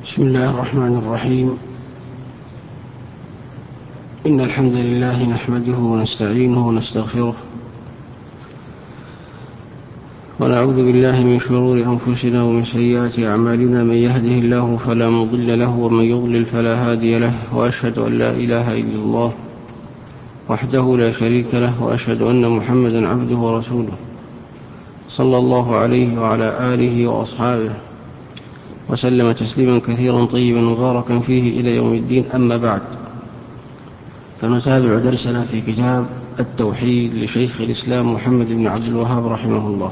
بسم الله الرحمن الرحيم. إن الحمد لله نحمده ونستعينه ونستغفره ونعوذ بالله من شرور أنفسنا ومن سيئات أعمالنا. من يهده الله فلا مضل له ومن يضلل فلا هادي له، وأشهد أن لا إله إلا الله وحده لا شريك له، وأشهد أن محمدا عبده ورسوله صلى الله عليه وعلى آله وأصحابه وسلم تسليما كثيرا طيبا مباركا فيه إلى يوم الدين. أما بعد، فنتابع درسنا في كتاب التوحيد لشيخ الإسلام محمد بن عبد الوهاب رحمه الله.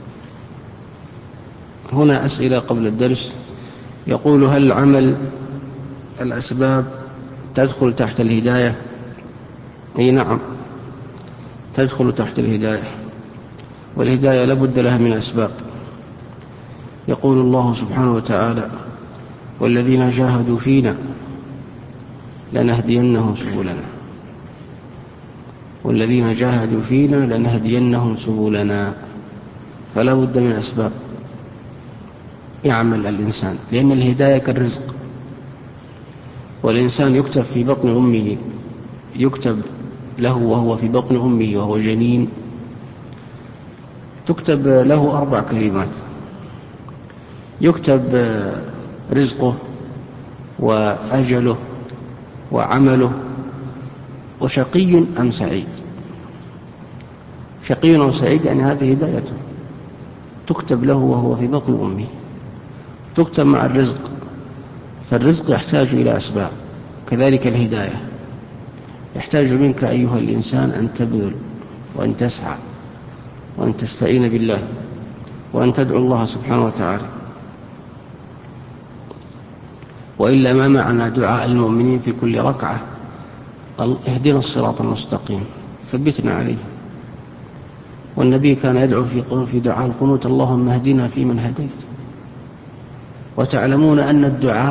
هنا أسئلة قبل الدرس. يقول: هل عمل الأسباب تدخل تحت الهداية؟ أي نعم، تدخل تحت الهداية، والهداية لابد لها من أسباب. يقول الله سبحانه وتعالى: والذين جاهدوا فينا لنهدينهم سبلنا. والذين جاهدوا فينا لنهدينهم سبلنا. فلا بد من أسباب يعمل الإنسان، لأن الهداية كالرزق، والإنسان يكتب في بطن أمه، يكتب له وهو في بطن أمه وهو جنين، تكتب له 4 كلمات: يكتب رزقه وأجله وعمله وشقي أم سعيد. شقي أو سعيد يعني هذه هدايته، تكتب له وهو في بطن أمه، تكتب مع الرزق، فالرزق يحتاج إلى أسباب. كذلك الهداية يحتاج منك أيها الإنسان أن تبذل وأن تسعى وأن تستعين بالله وأن تدعو الله سبحانه وتعالى، وإلا ما معنى دعاء المؤمنين في كل ركعة: اهدنا الصراط المستقيم ثبتنا عليه. والنبي كان يدعو في دعاء القنوت: اللهم اهدنا فيمن هديت. وتعلمون أن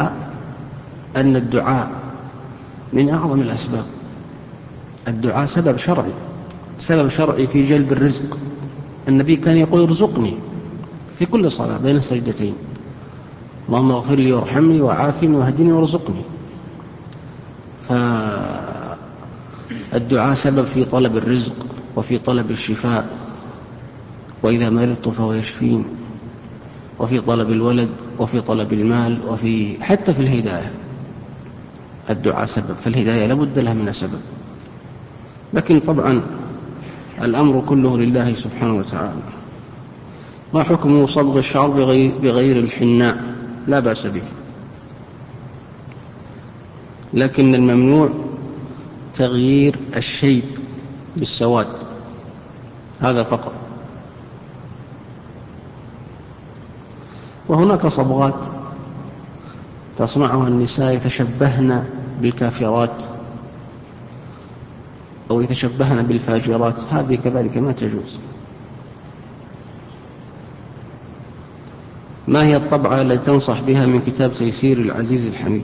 الدعاء من أعظم الأسباب. الدعاء سبب شرعي في جلب الرزق. النبي كان يقول: ارزقني في كل صلاة بين السجدتين، اللهم اغفر لي وارحمني وعافني واهدني وارزقني. فالدعاء سبب في طلب الرزق وفي طلب الشفاء، وإذا مرضت فهو يشفين، وفي طلب الولد وفي طلب المال، حتى في الهداية الدعاء سبب. فالهداية لابد لها من سبب. لكن طبعا الأمر كله لله سبحانه وتعالى. ما حكم صبغ الشعر بغير الحناء؟ لا بأس به، لكن الممنوع تغيير الشيب بالسواد، هذا فقط. وهناك صبغات تصنعها النساء يتشبهن بالكافرات أو يتشبهن بالفاجرات، هذه كذلك ما تجوز. ما هي الطبعة التي تنصح بها من كتاب تيسير العزيز الحميد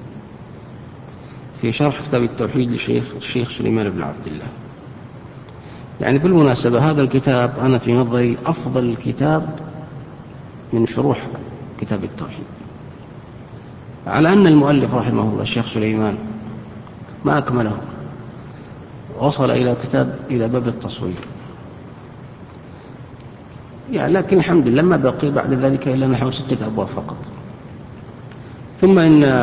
في شرح كتاب التوحيد للشيخ سليمان بن عبد الله؟ يعني بالمناسبة هذا الكتاب أنا في نظري أفضل كتاب من شروح كتاب التوحيد، على أن المؤلف رحمه الله الشيخ سليمان ما أكمله، وصل إلى باب التصوير يعني، لكن الحمد لله ما بقي بعد ذلك إلا نحو 6 أبواب فقط. ثم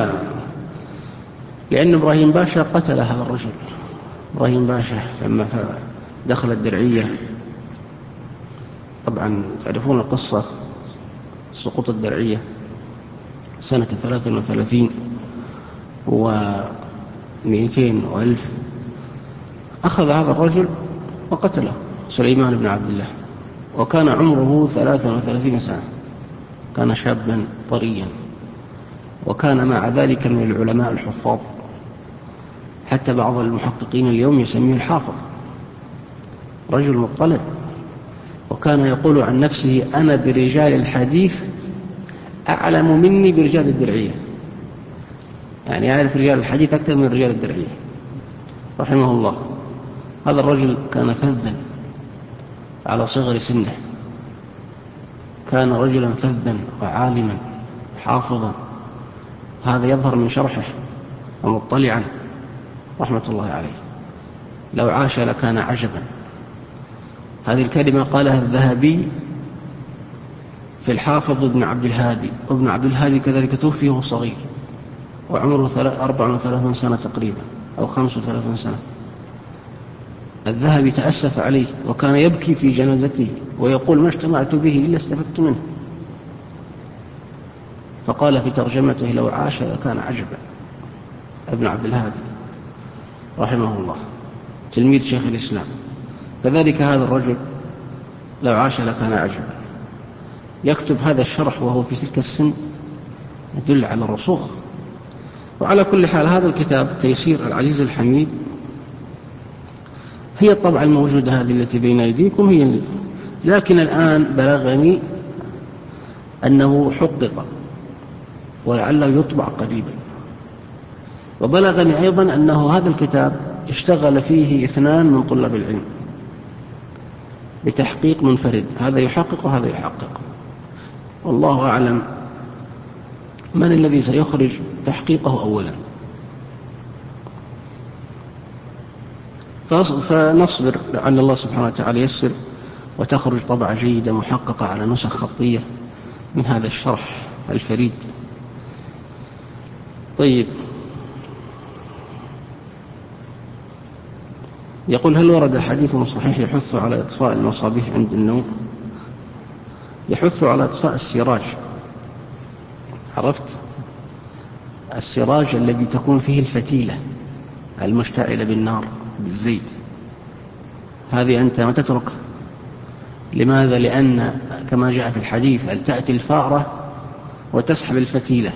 لأن إبراهيم باشا قتل هذا الرجل. إبراهيم باشا لما دخل الدرعية، طبعا تعرفون القصة، سقوط الدرعية سنة 33 و200 وألف، أخذ هذا الرجل وقتله سليمان بن عبد الله، وكان عمره 33 سنة، كان شابا طريا، وكان مع ذلك من العلماء الحفاظ، حتى بعض المحققين اليوم يسميه الحافظ، رجل مطلع. وكان يقول عن نفسه: أنا برجال الحديث أعلم مني برجال الدرعية، يعني يعرف رجال الحديث أكثر من رجال الدرعية رحمه الله. هذا الرجل كان فذا على صغر سنه، كان رجلا فذا وعالما حافظا، هذا يظهر من شرحه ومطلعا رحمة الله عليه. لو عاش لكان عجبا. هذه الكلمة قالها الذهبي في الحافظ ابن عبد الهادي، وابن عبد الهادي كذلك توفي وهو صغير وعمره 34 سنة تقريبا أو 35 سنة. الذهبي تأسف عليه وكان يبكي في جنازته ويقول: ما اجتمعت به إلا استفدت منه. فقال في ترجمته: لو عاش لكان عجبا. ابن عبد الهادي رحمه الله تلميذ شيخ الإسلام. كذلك هذا الرجل لو عاش لكان عجبا. يكتب هذا الشرح وهو في تلك السن، يدل على الرسوخ. وعلى كل حال هذا الكتاب تيسير العزيز الحميد هي الطبعة الموجودة هذه التي بين أيديكم هي، لكن الآن بلغني أنه حقق ولعله يطبع قريبا. وبلغني أيضا أنه هذا الكتاب اشتغل فيه 2 من طلاب العلم بتحقيق منفرد، هذا يحقق وهذا يحقق، والله أعلم من الذي سيخرج تحقيقه أولا. فنصبر لعل الله سبحانه وتعالى يسر وتخرج طبعة جيدة محققة على نسخ خطية من هذا الشرح الفريد. طيب، يقول: هل ورد حديث صحيح يحث على إطفاء المصابيح عند النوم؟ يحث على إطفاء السراج. عرفت السراج الذي تكون فيه الفتيلة المشتعلة بالنار بالزيت، هذه أنت ما تترك. لماذا؟ لأن كما جاء في الحديث أن تأتي الفأرة وتسحب الفتيلة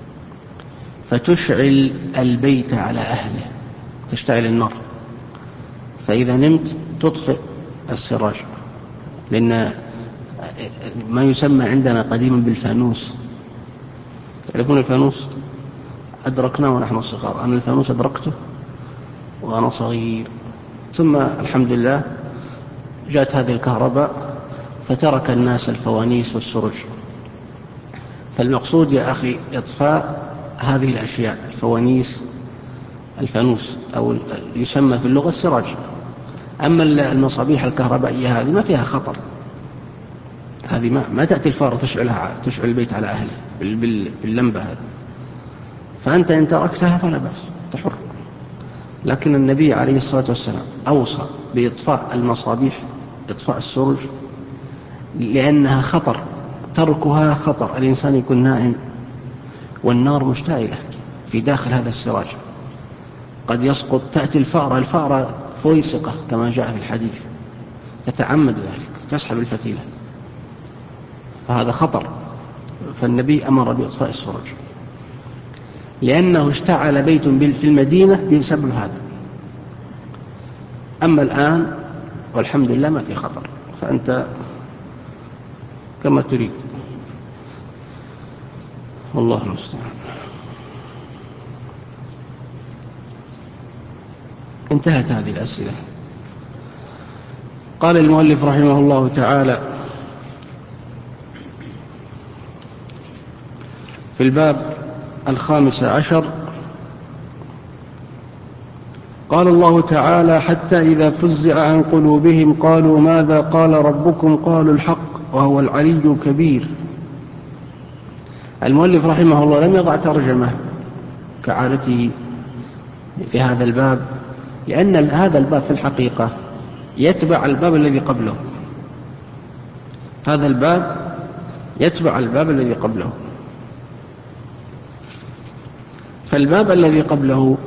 فتشعل البيت على أهله، تشتعل النار، فإذا نمت تطفئ السراج. لأن ما يسمى عندنا قديما بالفانوس، تعرفون الفانوس؟ أدركناه ونحن صغار. أنا الفانوس أدركته وأنا صغير، ثم الحمد لله جاءت هذه الكهرباء فترك الناس الفوانيس والسرج. فالمقصود يا أخي إطفاء هذه الأشياء، الفوانيس، الفانوس، أو يسمى في اللغة السراج. أما المصابيح الكهربائية هذه ما فيها خطر، هذه ما تأتي الفارة تشعل البيت على أهله باللمبة هذا، فأنت إن تركتها فلا بأس، تحر. لكن النبي عليه الصلاة والسلام أوصى بإطفاء المصابيح، إطفاء السرج، لأنها خطر، تركها خطر. الإنسان يكون نائم والنار مشتعلة في داخل هذا السراج، قد يسقط، تأتي الفأرة فويسقة كما جاء في الحديث، تتعمد ذلك، تسحب الفتيلة، فهذا خطر. فالنبي أمر بإطفاء السرج لأنه اشتعل بيت في المدينة بسبب هذا. أما الآن والحمد لله ما في خطر، فأنت كما تريد، والله المستعان. انتهت هذه الأسئلة. قال المؤلف رحمه الله تعالى في الباب 15: قال الله تعالى: حتى إذا فزع عن قلوبهم قالوا ماذا قال ربكم قالوا الحق وهو العلي الكبير. المؤلف رحمه الله لم يضع ترجمة كعادته لهذا الباب، لأن هذا الباب في الحقيقة يتبع الباب الذي قبله. هذا الباب يتبع الباب الذي قبله. فالباب الذي قبله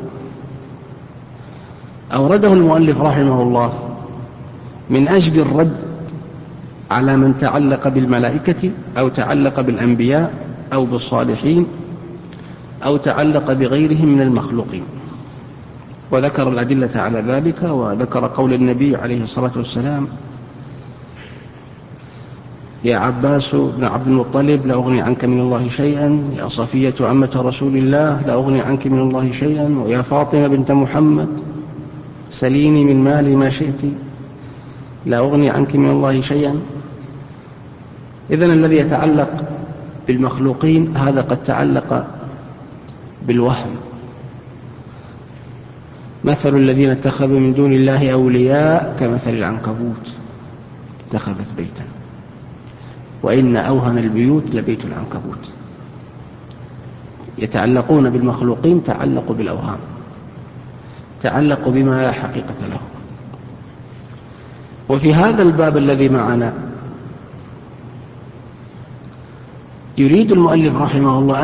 أورده المؤلف رحمه الله من أجل الرد على من تعلق بالملائكة أو تعلق بالأنبياء أو بالصالحين أو تعلق بغيرهم من المخلوقين، وذكر الأدلة على ذلك، وذكر قول النبي عليه الصلاة والسلام: يا عباس بن عبد المطلب لا أغني عنك من الله شيئا، يا صفية عمة رسول الله لا أغني عنك من الله شيئا، ويا فاطمة بنت محمد سليني من مالي ما شئت لا أغني عنك من الله شيئا. إذن الذي يتعلق بالمخلوقين هذا قد تعلق بالوهم. مثل الذين اتخذوا من دون الله أولياء كمثل العنكبوت اتخذت بيتا وإن أوهن البيوت لبيت العنكبوت. يتعلقون بالمخلوقين تعلقوا بالأوهام، تعلقوا بما لا حقيقة له. وفي هذا الباب الذي معنا يريد المؤلف رحمه الله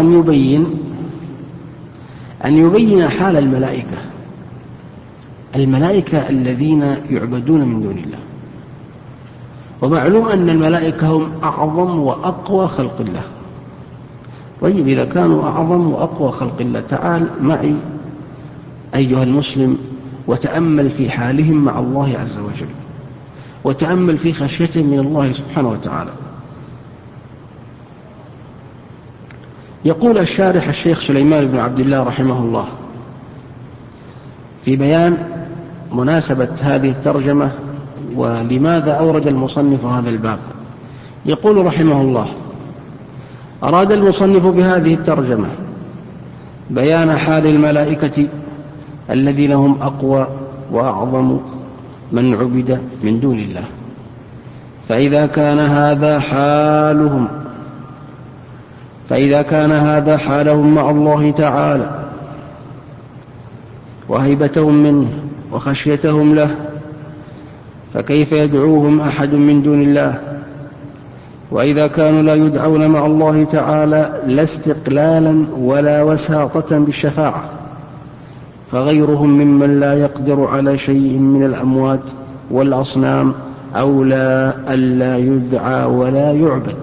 أن يبين حال الملائكة الذين يعبدون من دون الله. ومعلوم أن الملائكة هم أعظم وأقوى خلق الله. طيب، إذا كانوا أعظم وأقوى خلق الله، تعال معي أيها المسلم وتأمل في حالهم مع الله عز وجل، وتأمل في خشيتهم من الله سبحانه وتعالى. يقول الشارح الشيخ سليمان بن عبد الله رحمه الله في بيان مناسبة هذه الترجمة ولماذا أورد المصنف هذا الباب، يقول رحمه الله: أراد المصنف بهذه الترجمة بيان حال الملائكة الذين هم أقوى وأعظم من عبد من دون الله. فإذا كان هذا حالهم مع الله تعالى وهيبتهم منه وخشيتهم له، فكيف يدعوهم أحد من دون الله؟ وإذا كانوا لا يدعون مع الله تعالى لا استقلالا ولا وساطة بالشفاعة، فغيرهم ممن لا يقدر على شيء من الأموات والأصنام أولى ألا يدعى ولا يعبد.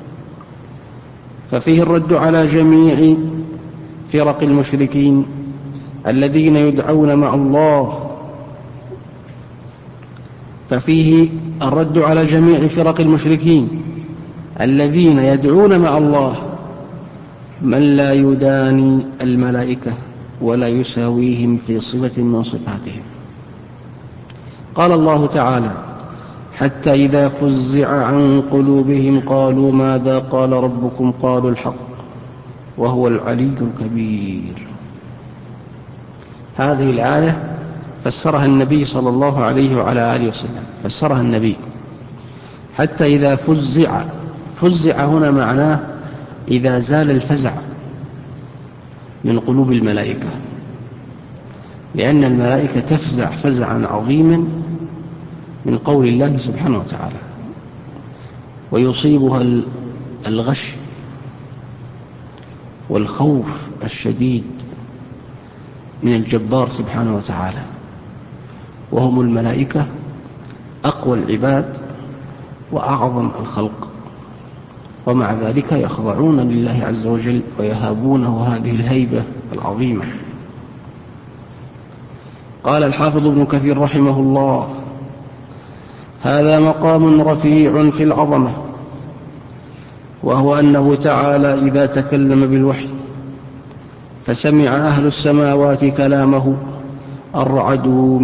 ففيه الرد على جميع فرق المشركين الذين يدعون مع الله الذين يدعون مع الله من لا يداني الملائكة ولا يساويهم في صفة من صفاتهم. قال الله تعالى: حتى إذا فزع عن قلوبهم قالوا ماذا قال ربكم قالوا الحق وهو العلي الكبير. هذه الآية فسرها النبي صلى الله عليه وعلى آله وسلم، فسرها النبي. حتى إذا فزع هنا معناه إذا زال الفزع من قلوب الملائكة، لأن الملائكة تفزع فزعا عظيما من قول الله سبحانه وتعالى، ويصيبها الغش والخوف الشديد من الجبار سبحانه وتعالى. وهم الملائكة أقوى العباد وأعظم الخلق، ومع ذلك يخضعون لله عز وجل ويهابونه هذه الهيبة العظيمة. قال الحافظ ابن كثير رحمه الله: هذا مقام رفيع في العظمة، وهو أنه تعالى إذا تكلم بالوحي فسمع أهل السماوات كلامه أرعدوا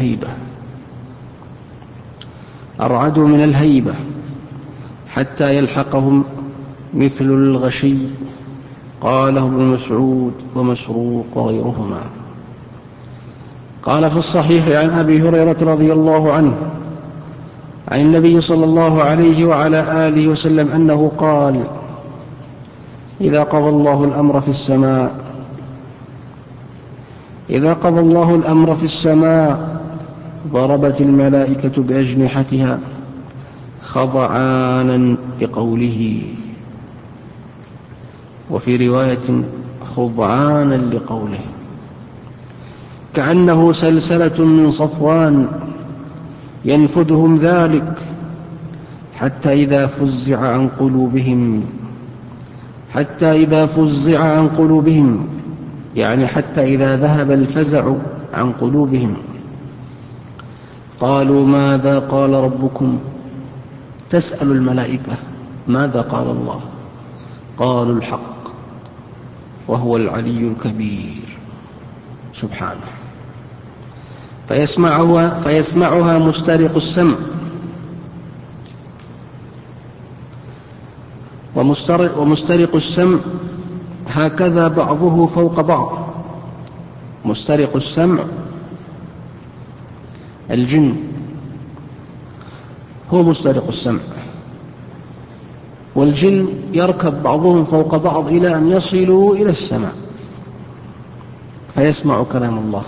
من الهيبة حتى يلحقهم مثل الغشي. قاله ابن مسعود ومسروق وغيرهما. قال في الصحيح عن أبي هريرة رضي الله عنه عن النبي صلى الله عليه وعلى آله وسلم أنه قال: إذا قضى الله الأمر في السماء ضربت الملائكة بأجنحتها خضعانا لقوله، وفي رواية خضعانا لقوله، كأنه سلسلة من صفوان ينفذهم ذلك حتى إذا فزع عن قلوبهم، يعني حتى إذا ذهب الفزع عن قلوبهم، قالوا ماذا قال ربكم؟ تسأل الملائكة ماذا قال الله؟ قالوا الحق وهو العلي الكبير سبحانه. فيسمعها مسترق السمع، ومسترق السمع هكذا بعضه فوق بعض. مسترق السمع الجن هو مسترق السمع، والجن يركب بعضهم فوق بعض إلى أن يصلوا إلى السماء فيسمع كلام الله.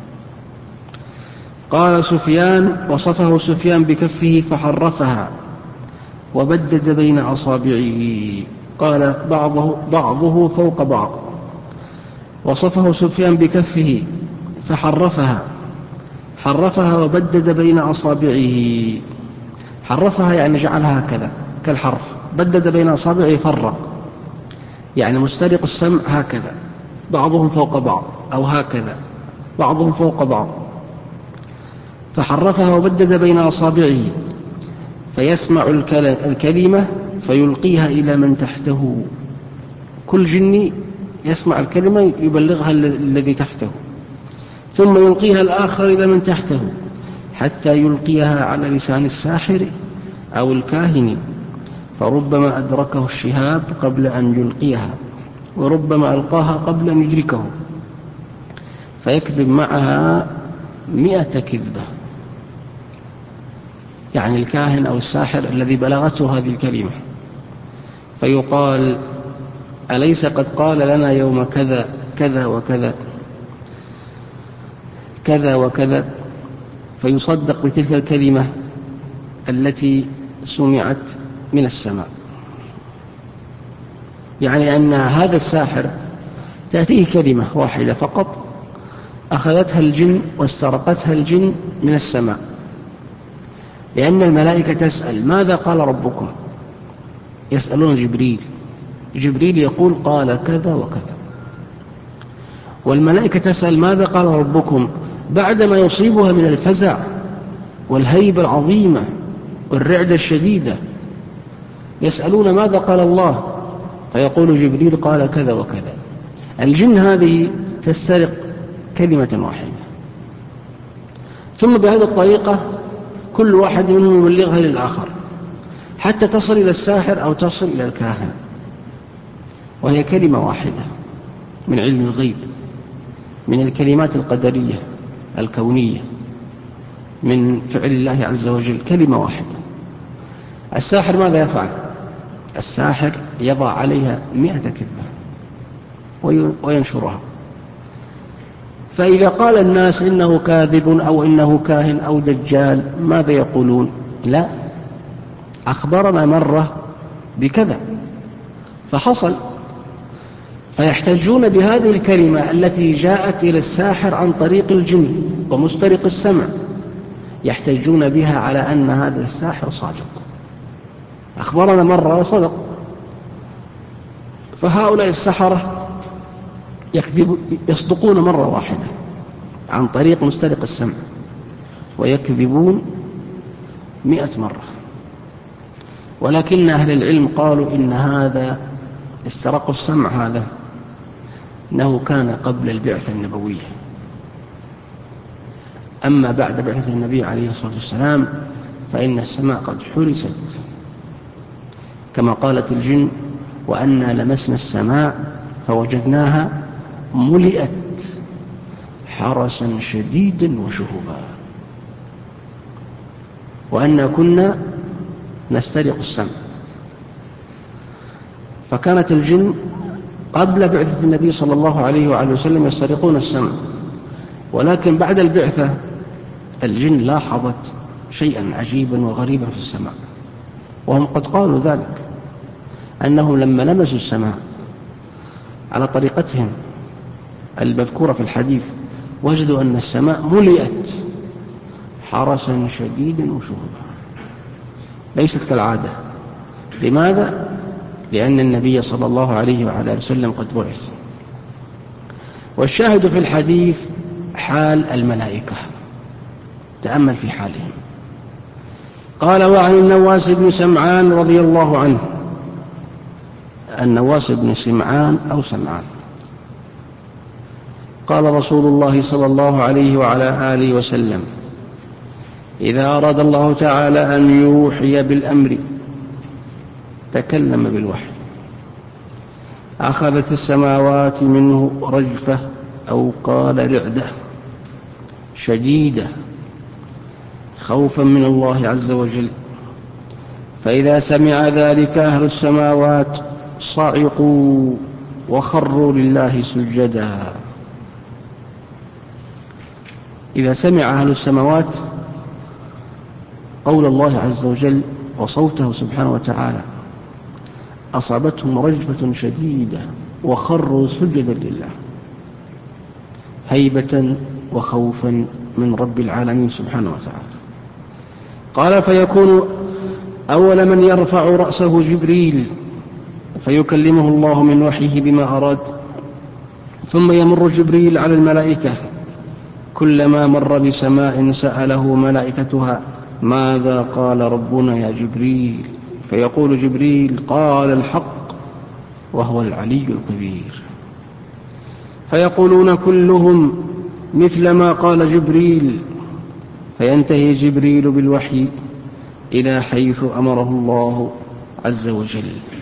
قال سفيان: وصفه سفيان بكفه فحرفها وبدد بين أصابعه. قال بعضه فوق بعض. وصفه سفيان بكفه فحرفها وبدد بين أصابعه. حرفها يعني جعلها هكذا كالحرف، بدد بين أصابعه فرق، يعني مسترق السمع هكذا بعضهم فوق بعض، أو هكذا بعضهم فوق بعض. فحرفها وبدد بين أصابعه فيسمع الكلمة فيلقيها إلى من تحته. كل جني يسمع الكلمة يبلغها الذي تحته، ثم يلقيها الآخر إلى من تحته حتى يلقيها على لسان الساحر أو الكاهن، فربما أدركه الشهاب قبل أن يلقيها، وربما ألقاها قبل أن يدركه، فيكذب معها 100 كذبة. يعني الكاهن أو الساحر الذي بلغته هذه الكلمة، فيقال: أليس قد قال لنا يوم كذا كذا وكذا كذا وكذا، فيصدق بتلك الكلمة التي سمعت من السماء. يعني أن هذا الساحر تأتيه كلمة واحدة فقط أخذتها الجن واسترقتها الجن من السماء، لأن الملائكة تسأل: ماذا قال ربكم؟ يسألون جبريل يقول: قال كذا وكذا. والملائكة تسأل: ماذا قال ربكم؟ بعدما يصيبها من الفزع والهيبة العظيمة والرعدة الشديدة، يسألون: ماذا قال الله؟ فيقول جبريل: قال كذا وكذا. الجن هذه تسترق كلمة واحدة، ثم بهذه الطريقة كل واحد منهم يبلغها للآخر حتى تصل إلى الساحر أو تصل إلى الكاهن، وهي كلمة واحدة من علم الغيب، من الكلمات القدرية الكونية، من فعل الله عز وجل، كلمة واحدة. الساحر ماذا يفعل؟ الساحر يضع عليها 100 كذبة وينشرها. فإذا قال الناس إنه كاذب أو إنه كاهن أو دجال، ماذا يقولون؟ لا، أخبرنا مرة بكذا فحصل. فيحتجون بهذه الكلمة التي جاءت إلى الساحر عن طريق الجن ومسترق السمع، يحتجون بها على أن هذا الساحر صادق، أخبرنا مرة وصدق. فهؤلاء السحرة يصدقون مرة واحدة عن طريق مسترق السمع، ويكذبون 100 مرة. ولكن أهل العلم قالوا إن هذا استرق السمع هذا إنه كان قبل البعثة النبوية. أما بعد بعثة النبي عليه الصلاة والسلام فإن السماء قد حرست، كما قالت الجن: وأنا لمسنا السماء فوجدناها ملئت حرسا شديدا وشهبا، وأنا كنا نسترق السمع. فكانت الجن قبل بعثة النبي صلى الله عليه وآله وسلم يسترقون السمع، ولكن بعد البعثة الجن لاحظت شيئا عجيبا وغريبا في السماء، وهم قد قالوا ذلك، أنهم لما لمسوا السماء على طريقتهم المذكورة في الحديث وجدوا أن السماء ملئت حرسا شديدا وشهبا، ليست كالعادة. لماذا؟ لأن النبي صلى الله عليه وعلى وسلم قد بعث. والشاهد في الحديث حال الملائكة، تأمل في حالهم. قال: وعن النواس بن سمعان رضي الله عنه، النواس بن سمعان أو سمعان، قال رسول الله صلى الله عليه وعلى آله وسلم: إذا أراد الله تعالى أن يوحي بالأمر تكلم بالوحي، أخذت السماوات منه رجفة أو قال رعدة شديدة خوفا من الله عز وجل، فإذا سمع ذلك أهل السماوات صعقوا وخروا لله سجدا. إذا سمع أهل السماوات قول الله عز وجل وصوته سبحانه وتعالى أصابتهم رجفة شديدة وخروا سجدا لله هيبة وخوفا من رب العالمين سبحانه وتعالى. قال فيكون أول من يرفع رأسه جبريل فيكلمه الله من وحيه بما أراد، ثم يمر جبريل على الملائكة كلما مر بسماء سأله ملائكتها ماذا قال ربنا يا جبريل، فيقول جبريل قال الحق وهو العلي الكبير، فيقولون كلهم مثل ما قال جبريل، فينتهي جبريل بالوحي إلى حيث أمره الله عز وجل.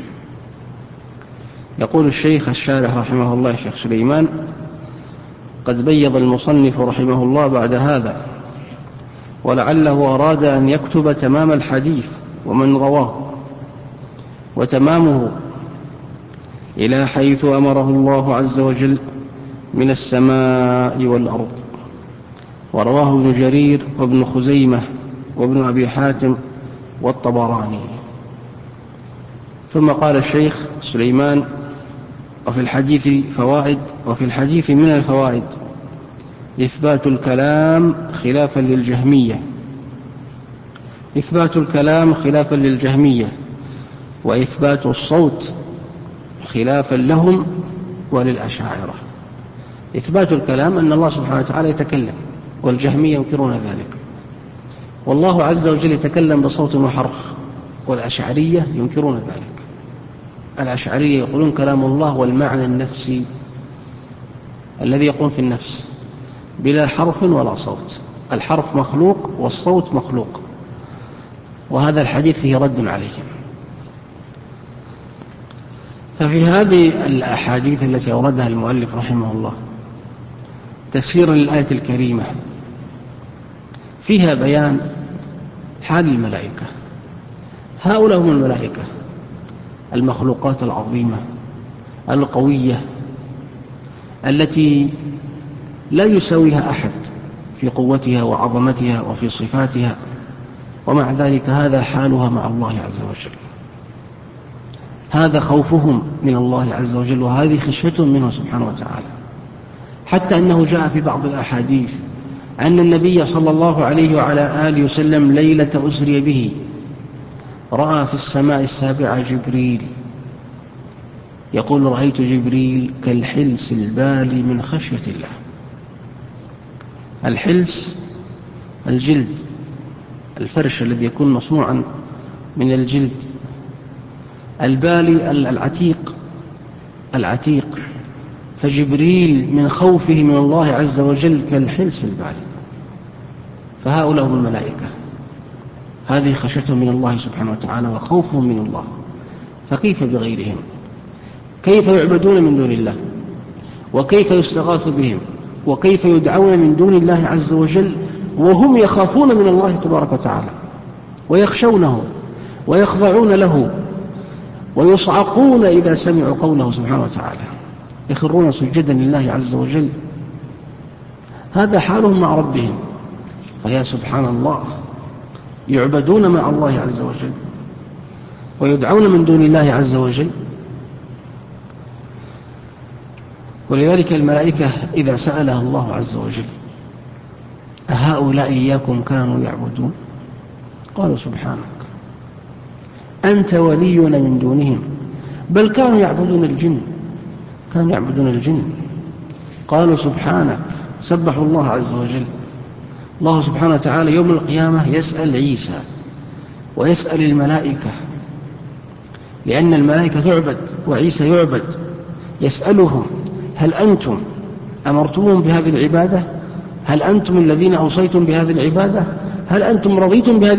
يقول الشيخ الشارح رحمه الله الشيخ سليمان قد بيض المصنف رحمه الله بعد هذا، ولعله أراد أن يكتب تمام الحديث ومن رواه، وتمامه إلى حيث أمره الله عز وجل من السماء والأرض. ورواه ابن جرير وابن خزيمة وابن أبي حاتم والطبراني. ثم قال الشيخ سليمان وفي الحديث فوائد، وفي الحديث من الفوائد إثبات الكلام خلافا للجهمية، إثبات الكلام خلافا للجهمية، وإثبات الصوت خلافا لهم وللأشاعرة. إثبات الكلام أن الله سبحانه وتعالى يتكلم، والجهمية ينكرون ذلك، والله عز وجل يتكلم بصوت وحرف، والأشعرية ينكرون ذلك. الأشعرية يقولون كلام الله والمعنى النفسي الذي يقوم في النفس بلا حرف ولا صوت، الحرف مخلوق والصوت مخلوق، وهذا الحديث فيه رد عليهم. ففي هذه الأحاديث التي أوردها المؤلف رحمه الله تفسير للآية الكريمة فيها بيان حال الملائكة. هؤلاء هم الملائكة المخلوقات العظيمة القوية التي لا يساويها أحد في قوتها وعظمتها وفي صفاتها، ومع ذلك هذا حالها مع الله عز وجل، هذا خوفهم من الله عز وجل، وهذه خشيتهم منه سبحانه وتعالى. حتى أنه جاء في بعض الأحاديث أن النبي صلى الله عليه وعلى آله وسلم ليلة أسري به رأى في السماء السابعة جبريل يقول رأيت جبريل كالحلس البالي من خشية الله. الحلس الجلد، الفرش الذي يكون مصنوعا من الجلد، البالي العتيق، فجبريل من خوفه من الله عز وجل كالحلس البالي. فهؤلاء هم الملائكة، هذه خشيتهم من الله سبحانه وتعالى وخوفهم من الله. فكيف بغيرهم؟ كيف يعبدون من دون الله؟ وكيف يستغاث بهم؟ وكيف يدعون من دون الله عز وجل وهم يخافون من الله تبارك وتعالى ويخشونه ويخضعون له ويصعقون إذا سمعوا قوله سبحانه وتعالى، يخرون سجدا لله عز وجل. هذا حالهم مع ربهم. فيا سبحان الله، يعبدون مع الله عز وجل ويدعون من دون الله عز وجل. ولذلك الملائكة إذا سألها الله عز وجل أهؤلاء إياكم كانوا يعبدون؟ قالوا سبحانك أنت ولينا من دونهم بل كانوا يعبدون الجن. قالوا سبحانك، سبحوا الله عز وجل. الله سبحانه وتعالى يوم القيامة يسأل عيسى ويسأل الملائكة، لأن الملائكة تعبد وعيسى يعبد، يسألهم هل أنتم أمرتمهم بهذه العبادة؟ هل أنتم الذين أوصيتم بهذه العبادة؟ هل أنتم رضيتم بهذه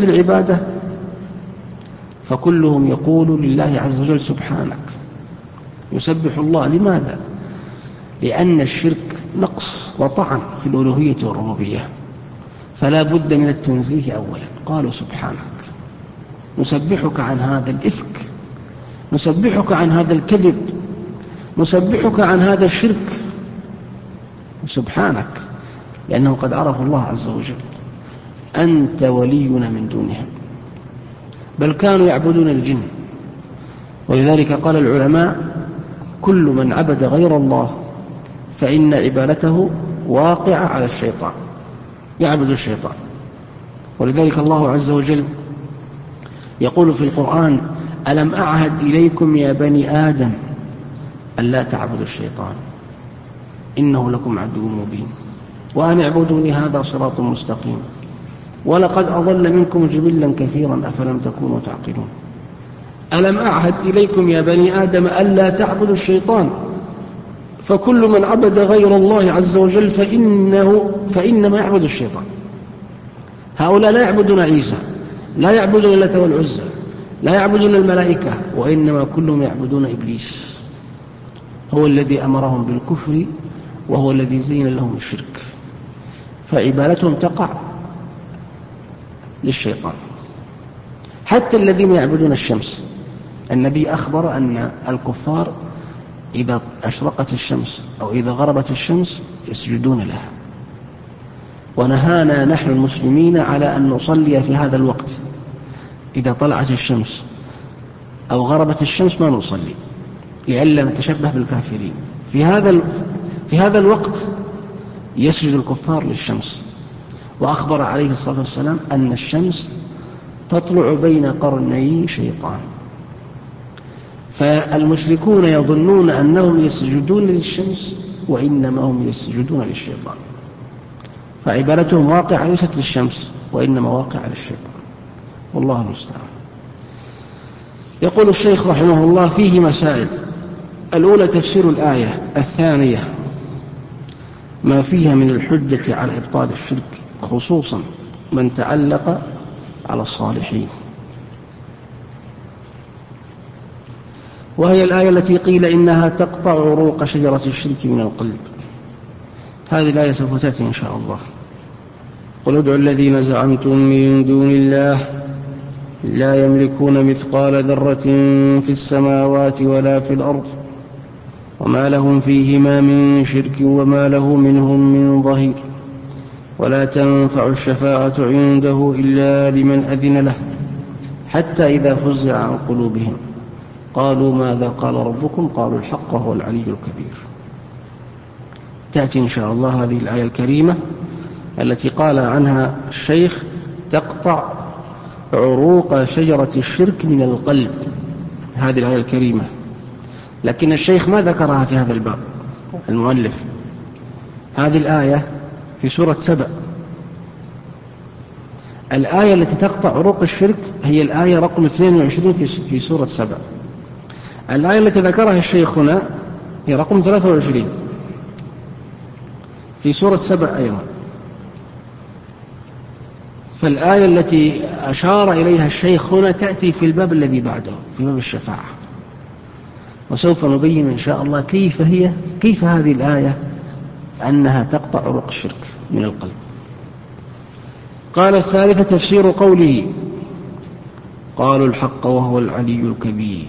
يسبح الله. لماذا؟ لأن الشرك نقص وطعن في الألوهية والربوبية، فلا بد من التنزيه أولا. قالوا سبحانك، نسبحك عن هذا الإفك، نسبحك عن هذا الكذب، نسبحك عن هذا الشرك، سبحانك، لأنهم قد عرفوا الله عز وجل. أنت ولينا من دونهم، بل كانوا يعبدون الجن. ولذلك قال العلماء: كل من عبد غير الله فإن عبادته واقعة على الشيطان، يعبد الشيطان. ولذلك الله عز وجل يقول في القرآن: ألم أعهد إليكم يا بني آدم ألا تعبدوا الشيطان إنه لكم عدو مبين وأن اعبدوني هذا صراط مستقيم ولقد أضل منكم جبلا كثيرا أفلم تكونوا تعقلون. ألم أعهد إليكم يا بني آدم ألا تعبدوا الشيطان، فكل من عبد غير الله عز وجل فإنما يعبد الشيطان. هؤلاء لا يعبدون عيسى، لا يعبدون اللات والعزى، لا يعبدون الملائكة، وإنما كلهم يعبدون إبليس، هو الذي أمرهم بالكفر وهو الذي زين لهم الشرك، فعبادتهم تقع للشيطان. حتى الذين يعبدون الشمس، النبي أخبر أن الكفار إذا أشرقت الشمس أو إذا غربت الشمس يسجدون لها، ونهانا نحن المسلمين على أن نصلي في هذا الوقت. إذا طلعت الشمس أو غربت الشمس ما نصلي لئلا نتشبه بالكافرين. في هذا الوقت يسجد الكفار للشمس. وأخبر عليه الصلاة والسلام أن الشمس تطلع بين قرني شيطان، فالمشركون يظنون أنهم يسجدون للشمس وإنما هم يسجدون للشيطان، فعبادتهم واقعة ليست للشمس وإنما واقعة للشيطان، والله المستعان. يقول الشيخ رحمه الله: فيه مسائل. الأولى تفسير الآية. الثانية ما فيها من الحجة على إبطال الشرك، خصوصا من تعلق على الصالحين، وهي الآية التي قيل إنها تقطع عروق شجرة الشرك من القلب. هذه الآية سوف تأتي إن شاء الله. قل ادعوا الذين زعمتم من دون الله لا يملكون مثقال ذرة في السماوات ولا في الأرض وما لهم فيهما من شرك وما له منهم من ظهير ولا تنفع الشفاعة عنده إلا لمن أذن له حتى إذا فزع عن قلوبهم قالوا ماذا قال ربكم قالوا الحق وهو العلي الكبير. تأتي إن شاء الله هذه الآية الكريمة التي قال عنها الشيخ تقطع عروق شجرة الشرك من القلب، هذه الآية الكريمة. لكن الشيخ ما ذكرها في هذا الباب المؤلف. هذه الآية في سورة سبأ. الآية التي تقطع عروق الشرك هي الآية رقم 22 في سورة سبأ. الآية التي ذكرها الشيخ هنا هي رقم 23 في سورة سبأ أيضا. فالآية التي أشار إليها الشيخ هنا تأتي في الباب الذي بعده، في باب الشفاعة، وسوف نبين إن شاء الله كيف هذه الآية أنها تقطع عروق الشرك من القلب. قال: الثالثة تفسير قوله قالوا الحق وهو العلي الكبير.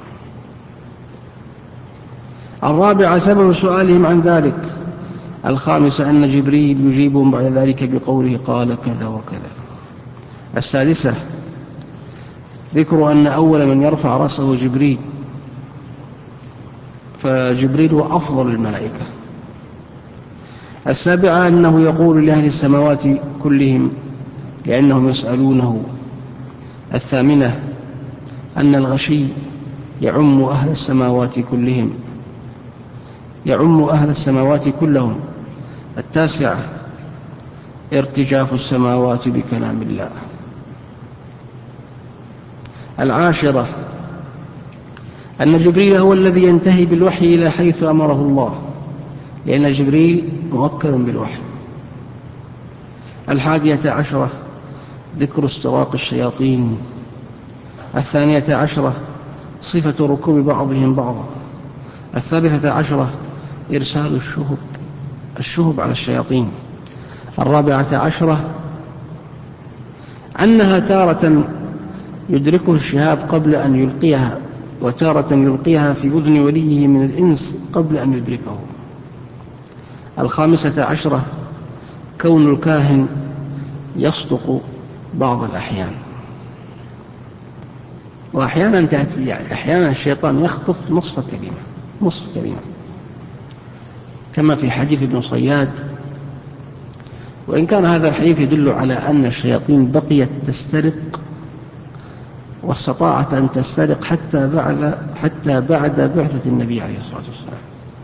الرابعة سبب سؤالهم عن ذلك. الخامسة أن جبريل يجيبهم بعد ذلك بقوله قال كذا وكذا. السادسة ذكر أن أول من يرفع رأسه جبريل، فجبريل هو أفضل الملائكة. السابعة أنه يقول لأهل السماوات كلهم لأنهم يسألونه. الثامنة أن الغشي يعم أهل السماوات كلهم، يعم أهل السماوات كلهم. التاسعة ارتجاف السماوات بكلام الله. العاشرة أن جبريل هو الذي ينتهي بالوحي إلى حيث أمره الله، لأن جبريل موكل بالوحي. الحادية عشرة ذكر استراق الشياطين. الثانية عشرة صفة ركوب بعضهم بعضا. الثالثة عشرة إرسال الشهب على الشياطين. الرابعة عشرة أنها تارة يدركه الشهاب قبل أن يلقيها، وتارة يلقيها في أذن وليه من الإنس قبل أن يدركه. الخامسة عشرة كون الكاهن يصدق بعض الأحيان، وأحيانا تأتي يعني أحيانا الشيطان يخطف نصف كلمة كما في حديث ابن صياد، وإن كان هذا الحديث يدل على أن الشياطين بقيت تسترق واستطاعت أن تسترق حتى بعد بعثة النبي عليه الصلاة والسلام.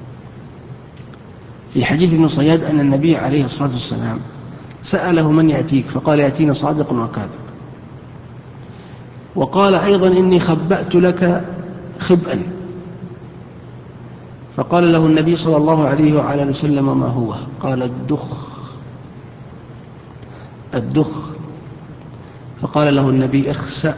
في حديث ابن صياد أن النبي عليه الصلاة والسلام سأله من يأتيك، فقال يأتينا صادق وكاذب. وقال أيضا إني خبأت لك خبئا، فقال له النبي صلى الله عليه وعلى وسلم ما هو؟ قال الدخ. فقال له النبي اخسأ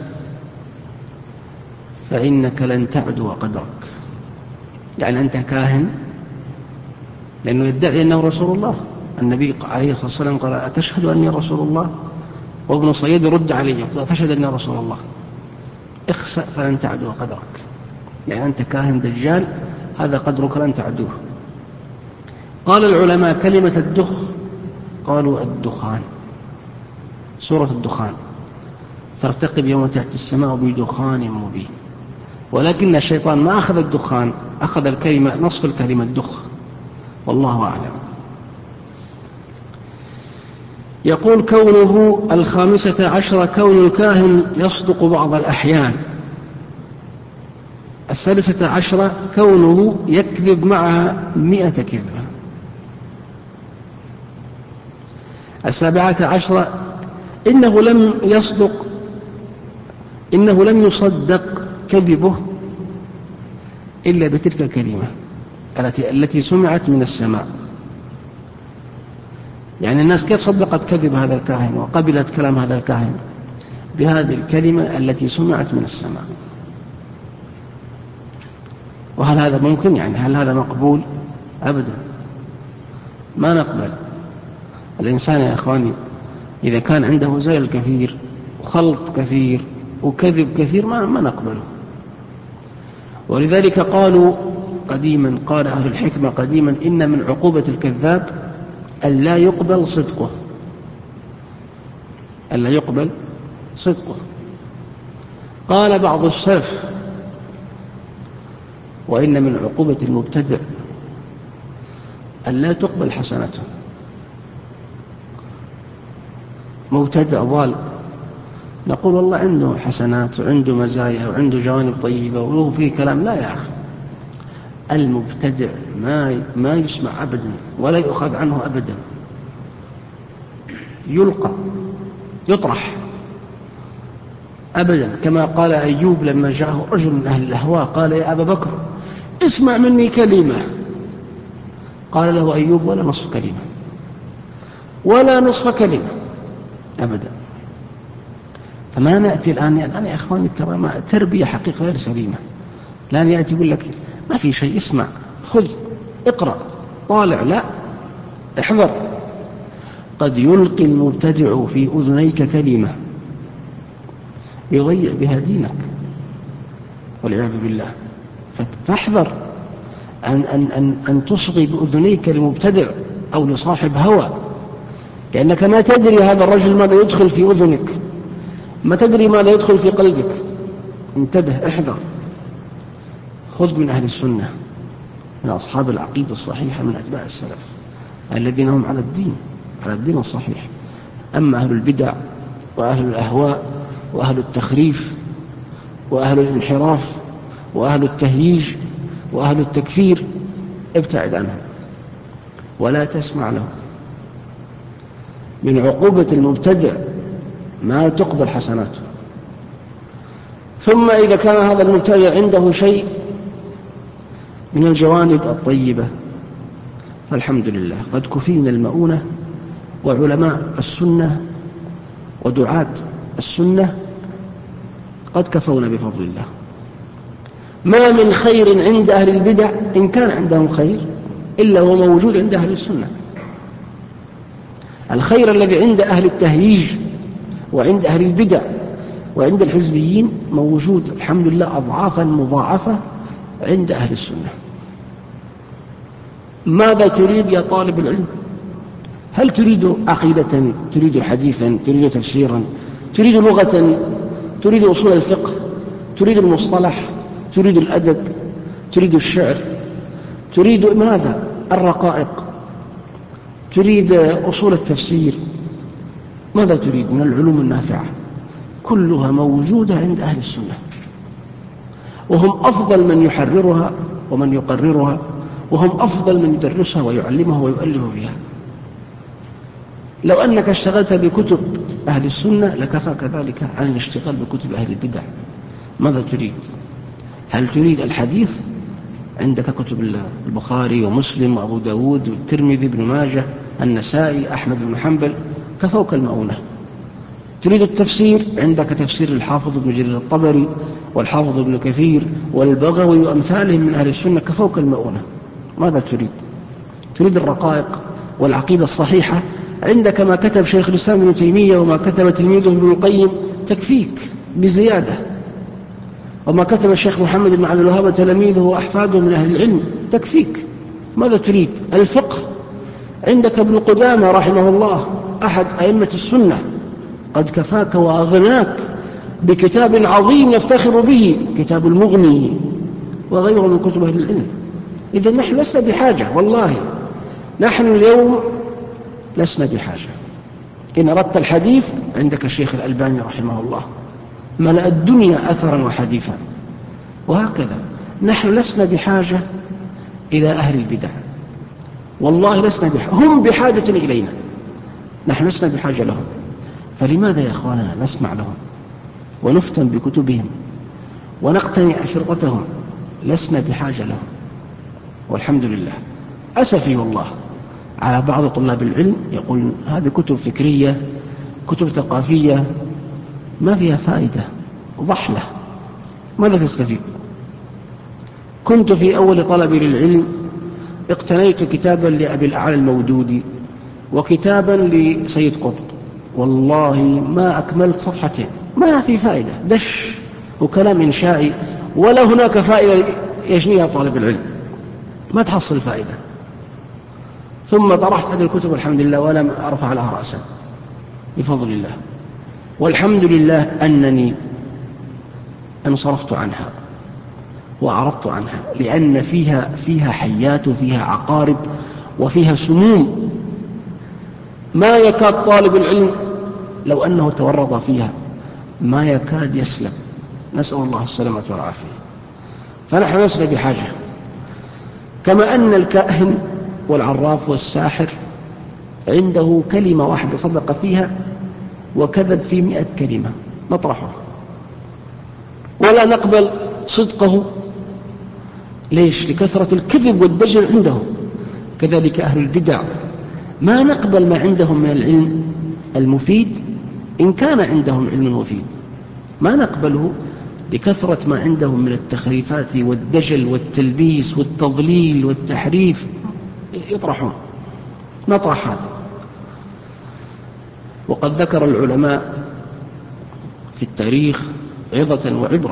فإنك لن تعدو قدرك، يعني أنت كاهن، لأنه يدعي أنه رسول الله. النبي عليه الصلاة والسلام قال أتشهد أني رسول الله؟ وابن صياد يرد عليه يقول أتشهد أني رسول الله؟ اخسأ فلن تعدو قدرك، يعني أنت كاهن دجال، هذا قدرك لن تعدوه. قال العلماء كلمة الدخ قالوا الدخان، سورة الدخان، فارتقب يوم تأتي السماء بدخان مبين. ولكن الشيطان ما أخذ الدخان، أخذ الكلمة نصف الكلمة الدخ، والله أعلم. يقول كونه الخامسة عشرة كون الكاهن يصدق بعض الأحيان. السادسة عشرة كونه يكذب معها 100 كذبة. السابعة عشرة إنه لم يصدق كذبه إلا بتلك الكلمة التي سمعت من السماء. يعني الناس كيف صدقت كذب هذا الكاهن وقبلت كلام هذا الكاهن؟ بهذه الكلمة التي سمعت من السماء. وهل هذا ممكن؟ يعني هل هذا مقبول؟ أبدا، ما نقبل. الإنسان يا أخواني إذا كان عنده زلل كثير وخلط كثير وكذب كثير ما نقبله. ولذلك قالوا قديما، قال أهل الحكمة قديما إن من عقوبة الكذاب ألا يقبل صدقه. قال بعض السلف وإن من عقوبة المبتدع ألا تقبل حسناته. مبتدع ضال نقول والله عنده حسنات وعنده مزايا وعنده جوانب طيبة وله فيه كلام، لا يا أخي، المبتدع ما يسمع أبدا ولا يؤخذ عنه أبدا، يطرح أبدا. كما قال أيوب لما جاءه رجل من أهل الأهواء قال يا أبا بكر اسمع مني كلمة، قال له أيوب ولا نصف كلمة أبدا. فما نأتي الآن يا أخواني ترى ما تربية حقيقة غير سليمة. الآن يأتي يقول لك ما في شيء، اسمع، خذ، اقرأ، طالع، لا، احذر. قد يلقي المبتدع في أذنيك كلمة يضيع بها دينك والعياذ بالله. فاحذر أن تصغي بأذنيك لمبتدع أو لصاحب هوى، لأنك ما تدري هذا الرجل ماذا يدخل في أذنك، ما تدري ماذا يدخل في قلبك. انتبه، احذر. خذ من أهل السنة، من أصحاب العقيدة الصحيحة، من أتباع السلف الذين هم على الدين الصحيح. أما أهل البدع وأهل الأهواء وأهل التخريف وأهل الانحراف وأهل التهييج وأهل التكفير ابتعد عنهم ولا تسمع لهم. من عقوبة المبتدع ما تقبل حسناته. ثم إذا كان هذا المبتدع عنده شيء من الجوانب الطيبة فالحمد لله، قد كفينا المؤونة، وعلماء السنة ودعاة السنة قد كفونا بفضل الله. ما من خير عند أهل البدع إن كان عندهم خير إلا هو موجود عند أهل السنة. الخير الذي عند أهل التهييج وعند أهل البدع وعند الحزبيين موجود الحمد لله أضعافا مضاعفة عند أهل السنة. ماذا تريد يا طالب العلم؟ هل تريد عقيدة؟ تريد حديثا؟ تريد تفسيرا؟ تريد لغة؟ تريد أصول الفقه؟ تريد المصطلح؟ تريد الأدب؟ تريد الشعر؟ تريد ماذا؟ الرقائق؟ تريد أصول التفسير؟ ماذا تريد من العلوم النافعة؟ كلها موجودة عند أهل السنة، وهم أفضل من يحررها ومن يقررها، وهم أفضل من يدرسها ويعلمها ويؤلف فيها. لو أنك اشتغلت بكتب أهل السنة لكفاك ذلك عن الاشتغال بكتب أهل البدع. ماذا تريد؟ هل تريد الحديث؟ عندك كتب البخاري ومسلم وأبو داود والترمذي بن ماجه النسائي أحمد بن حنبل كفوك المؤونة. تريد التفسير؟ عندك تفسير الحافظ بن جرير الطبري والحافظ ابن كثير والبغوي وأمثالهم من أهل السنة كفوك المؤونة. ماذا تريد؟ تريد الرقائق والعقيدة الصحيحة؟ عندك ما كتب شيخ الإسلام ابن تيمية وما كتب تلميذه ابن القيم تكفيك بزيادة، وما كتب الشيخ محمد بن عبد الوهاب تلاميذه وأحفاده من أهل العلم تكفيك. ماذا تريد؟ الفقه؟ عندك ابن قدامة رحمه الله أحد أئمة السنة قد كفاك وأغناك بكتاب عظيم نفتخر به، كتاب المغني وغيره من كتب أهل العلم. إذا نحن لسنا بحاجة، والله نحن اليوم لسنا بحاجة. إن أردت الحديث عندك الشيخ الألباني رحمه الله ملأ الدنيا أثرا وحديثا، وهكذا. نحن لسنا بحاجة إلى أهل البدع، والله لسنا بحاجة، هم بحاجة إلينا، نحن لسنا بحاجة لهم. فلماذا يا أخواننا نسمع لهم ونفتن بكتبهم ونقتني أشرطتهم؟ لسنا بحاجة لهم، والحمد لله. أسفي والله على بعض طلاب العلم يقول هذه كتب فكرية، كتب ثقافية ما فيها فائدة، ضحلة، ماذا تستفيد؟ كنت في أول طلبي للعلم اقتنيت كتابا لأبي الأعلى المودودي وكتابا لسيد قطب، والله ما أكملت صفحتين، ما في فائدة، دش وكلام إنشائي، ولا هناك فائدة يجنيها طالب العلم، ما تحصل فائدة. ثم طرحت هذه الكتب الحمد لله ولم أرفع لها رأسا بفضل الله، والحمد لله أنني انصرفت عنها وأعرضت عنها، لأن فيها حيات وفيها عقارب وفيها سموم ما يكاد طالب العلم لو أنه تورط فيها ما يكاد يسلم، نسأل الله السلامة والعافية. فنحن لسنا بحاجة، كما أن الكاهن والعراف والساحر عنده كلمة واحدة صدق فيها وكذب في 100 كلمة نطرحه ولا نقبل صدقه. ليش؟ لكثرة الكذب والدجل عنده. كذلك أهل البدع ما نقبل ما عندهم من العلم المفيد، إن كان عندهم علم مفيد ما نقبله لكثرة ما عندهم من التخريفات والدجل والتلبيس والتضليل والتحريف، يطرحون، نطرح هذا. وقد ذكر العلماء في التاريخ عظة وعبرة.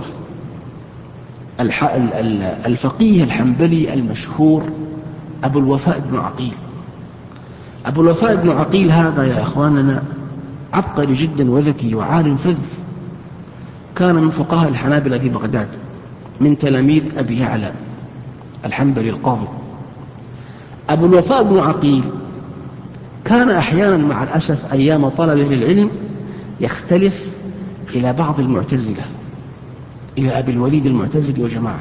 الفقيه الحنبلي المشهور أبو الوفاء بن عقيل، أبو الوفاء بن عقيل هذا يا أخواننا عبقري جدا وذكي وعالم فذ، كان من فقهاء الحنابلة في بغداد، من تلاميذ أبي يعلى الحنبلي القاضي. أبو الوفاء بن عقيل كان أحيانا مع الأسف أيام طلبه للعلم يختلف إلى بعض المعتزلة، إلى أبي الوليد المعتزلي وجماعة،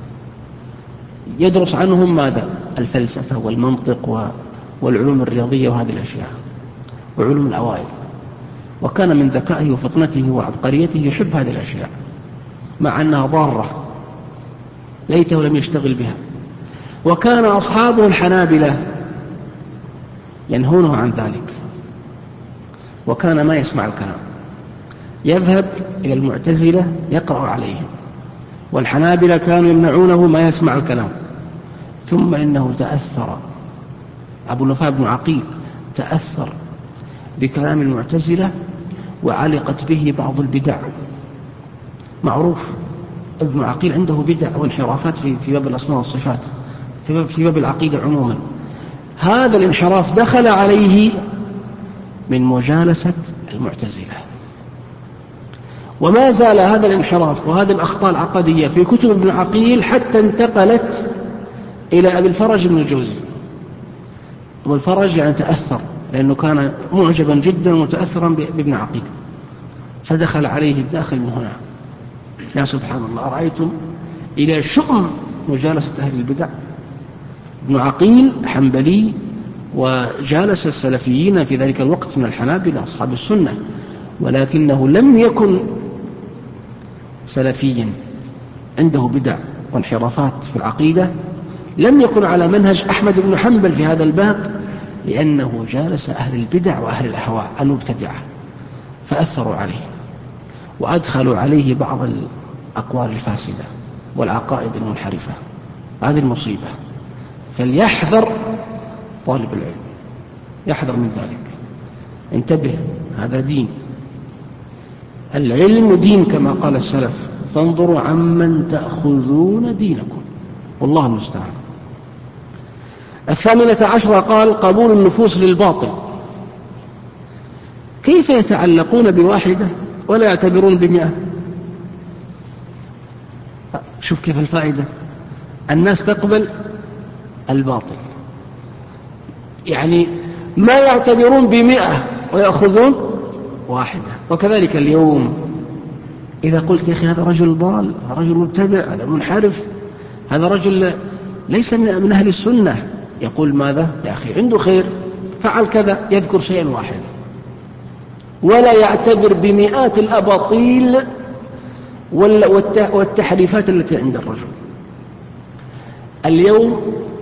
يدرس عنهم ماذا؟ الفلسفة والمنطق والعلوم الرياضية وهذه الأشياء وعلوم الأوائل. وكان من ذكائه وفطنته وعبقريته يحب هذه الأشياء مع أنها ضارة، ليته لم يشتغل بها. وكان أصحابه الحنابلة ينهونه عن ذلك، وكان ما يسمع الكلام، يذهب إلى المعتزلة يقرأ عليهم والحنابلة كانوا يمنعونه ما يسمع الكلام. ثم إنه تأثر أبو الوفاء بن عقيل تأثر بكلام المعتزلة وعلقت به بعض البدع. معروف ابن عقيل عنده بدع وانحرافات في باب الأسماء والصفات، في باب العقيدة عموما. هذا الانحراف دخل عليه من مجالسة المعتزلة، وما زال هذا الانحراف وهذه الأخطاء العقدية في كتب ابن عقيل حتى انتقلت إلى أبي الفرج بن الجوزي. أبو الفرج يعني تأثر لأنه كان معجبا جدا ومتأثرا بابن عقيل، فدخل عليه الداخل من هنا. يا سبحان الله، رأيتم إلى شؤم مجالسة أهل البدع. ابن عقيل حنبلي وجالس السلفيين في ذلك الوقت من الحنابلة أصحاب السنة، ولكنه لم يكن سلفيا عنده بدع وانحرافات في العقيدة، لم يكن على منهج أحمد بن حنبل في هذا الباب، لأنه جالس أهل البدع وأهل الأهواء المبتدعة فأثروا عليه وأدخلوا عليه بعض الأقوال الفاسدة والعقائد المنحرفة. هذه المصيبة، فليحذر طالب العلم، يحذر من ذلك. انتبه، هذا دين، العلم دين كما قال السلف، فانظروا عمن تأخذون دينكم، والله المستعان. 18 قال قبول النفوس للباطل. كيف يتعلقون بواحدة ولا يعتبرون ب100؟ شوف كيف الفائدة، الناس تقبل الباطل، يعني ما يعتبرون ب100 ويأخذون واحدة. وكذلك اليوم إذا قلت يا أخي هذا رجل ضال، هذا رجل مبتدع، هذا منحرف، هذا رجل ليس من أهل السنة، يقول ماذا يا أخي عنده خير، فعل كذا، يذكر شيئا واحدا ولا يعتبر بمئات الأباطيل والتحريفات التي عند الرجل. اليوم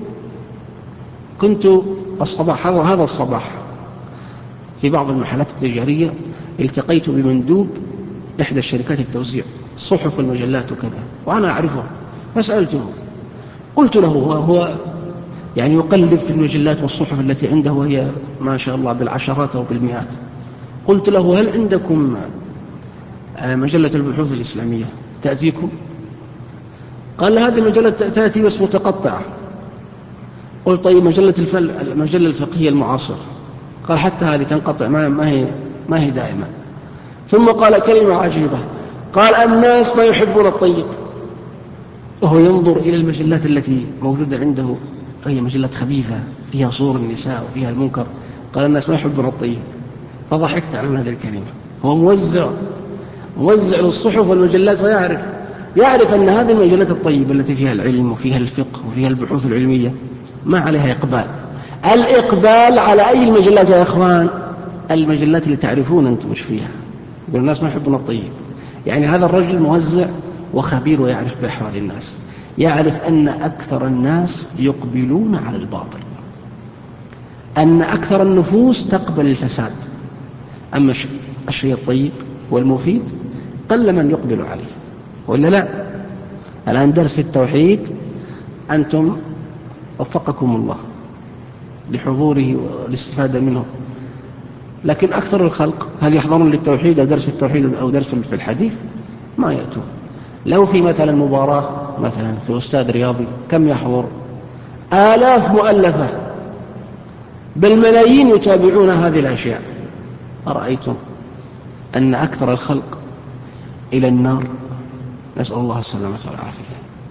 كنت الصباح، هذا الصباح، في بعض المحلات التجارية التقيت بمندوب إحدى الشركات التوزيع الصحف والمجلات وكذا، وأنا أعرفه، فسألته، قلت له، هو يعني يقلب في المجلات والصحف التي عنده وهي ما شاء الله بالعشرات أو بالمئات، قلت له هل عندكم مجلة البحوث الإسلامية تأتيكم؟ قال هذه المجلة تأتي بس متقطعة. قلت طيب المجلة الفقهية المعاصرة؟ قال حتى هذه تنقطع، ما هي دائما. ثم قال كلمة عجيبة، قال الناس ما يحبون الطيب، وهو ينظر إلى المجلات التي موجودة عنده، هي مجلات خبيثة فيها صور النساء وفيها المنكر، قال الناس ما يحبون الطيب. فضحكت على هذه الكلمة. هو موزع للصحف والمجلات، ويعرف أن هذه المجلات الطيبة التي فيها العلم وفيها الفقه وفيها البحوث العلمية ما عليها إقبال. الإقبال على أي المجلات يا إخوان؟ المجلات اللي تعرفون أنتم مش فيها. يقول الناس ما يحبون الطيب، يعني هذا الرجل موزع وخبير ويعرف بأحوال الناس، يعرف أن أكثر الناس يقبلون على الباطل، أن أكثر النفوس تقبل الفساد، أما الشيء الطيب والمفيد قل من يقبل عليه، ولا لا؟ الآن درس في التوحيد أنتم وفقكم الله لحضوره والاستفادة منه، لكن أكثر الخلق هل يحضرون للتوحيد أو درس في التوحيد أو درس في الحديث؟ ما يأتون. لو في مثلا مباراة مثلا في أستاذ رياضي كم يحضر؟ آلاف مؤلفة، بالملايين يتابعون هذه الأشياء. أرأيتم أن أكثر الخلق إلى النار؟ نسأل الله السلامة والعافية.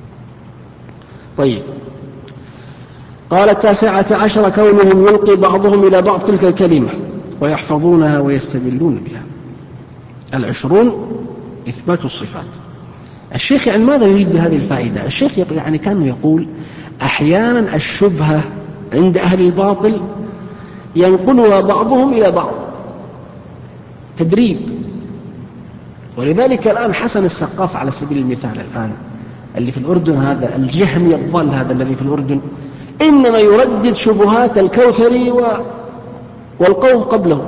طيب، قال 19 كونهم يلقي بعضهم إلى بعض تلك الكلمة ويحفظونها ويستدلون بها. 20 إثبات الصفات. الشيخ يعني ماذا يريد بهذه الفائدة؟ الشيخ يعني كان يقول أحيانا الشبهة عند أهل الباطل ينقلها بعضهم إلى بعض تدريب. ولذلك الآن حسن السقاف على سبيل المثال الآن اللي في الأردن، هذا الجهمي الضال هذا الذي في الأردن، إنما يردد شبهات الكوثري والقوم قبله.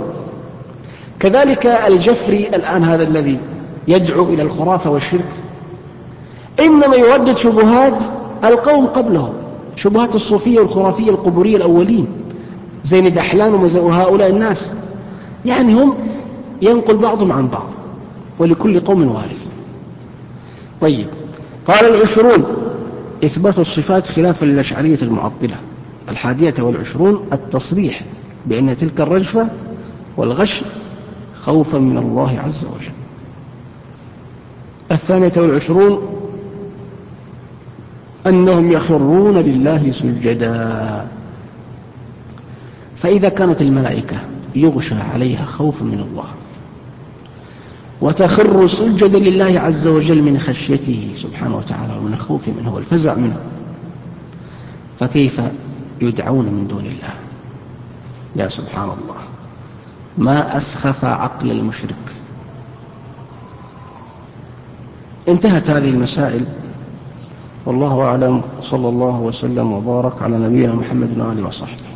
كذلك الجفري الآن هذا الذي يدعو إلى الخرافة والشرك، إنما يردد شبهات القوم قبلهم، شبهات الصوفية والخرافية القبورية الأولين زين دحلان وهؤلاء الناس، يعني هم ينقل بعضهم عن بعض، ولكل قوم وارث. طيب، قال 20 إثبات الصفات خلافا للأشعرية المعطلة. 21 التصريح بأن تلك الرجفة والغش خوفا من الله عز وجل. 22 أنهم يخرون لله سجدا. فإذا كانت الملائكة يغشى عليها خوفا من الله وتخر سجدا لله عز وجل من خشيته سبحانه وتعالى ومن الخوف منه والفزع منه، فكيف يدعون من دون الله؟ يا سبحان الله، ما أسخف عقل المشرك. انتهت هذه المسائل، والله أعلم. صلى الله وسلم وبارك على نبينا محمد وآله وصحبه.